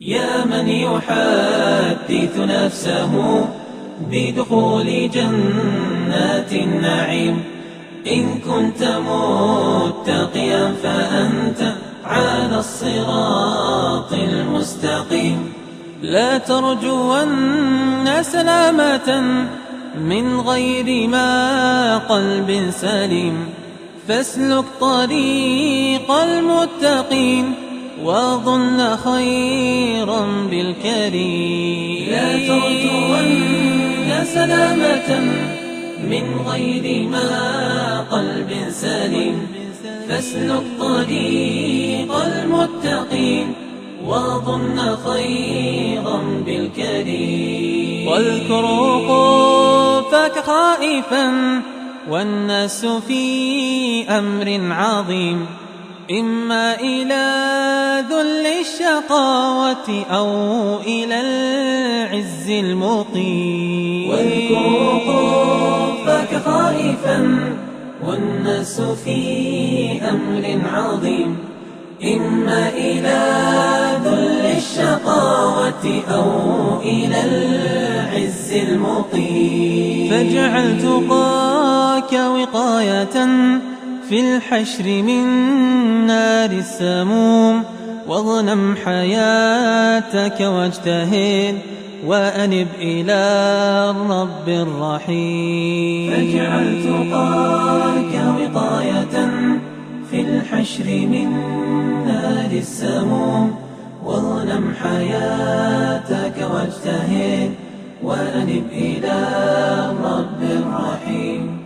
يا من يحدث نفسه بدخول جنات النعيم، إن كنت متقيا فأنت على الصراط المستقيم. لا ترجون سلامة من غير ما قلب سليم، فاسلك طريق المتقين وظن خيرا بالكريم. لا ترجون سلامة من غير ما قلب سليم، فاسلك طريق المتقين وظن خيرا بالكريم. واذكر وقوفك خائفا والناس في أمر عظيم، إما إلى ذل الشقاوة أو إلى العز المقيم. واذكر وقوفك خائفا والناس في أمر عظيم، إما إلى ذل الشقاوة أو إلى العز المقيم. فاجعل تقاك وقاية في الحشر من نار السموم، واغنم حياتك واجتهد وأنب إلى الرب الرحيم. فاجعل تقاك وقاية في الحشر من نار السموم، واغنم حياتك واجتهد وأنب إلى الرب الرحيم.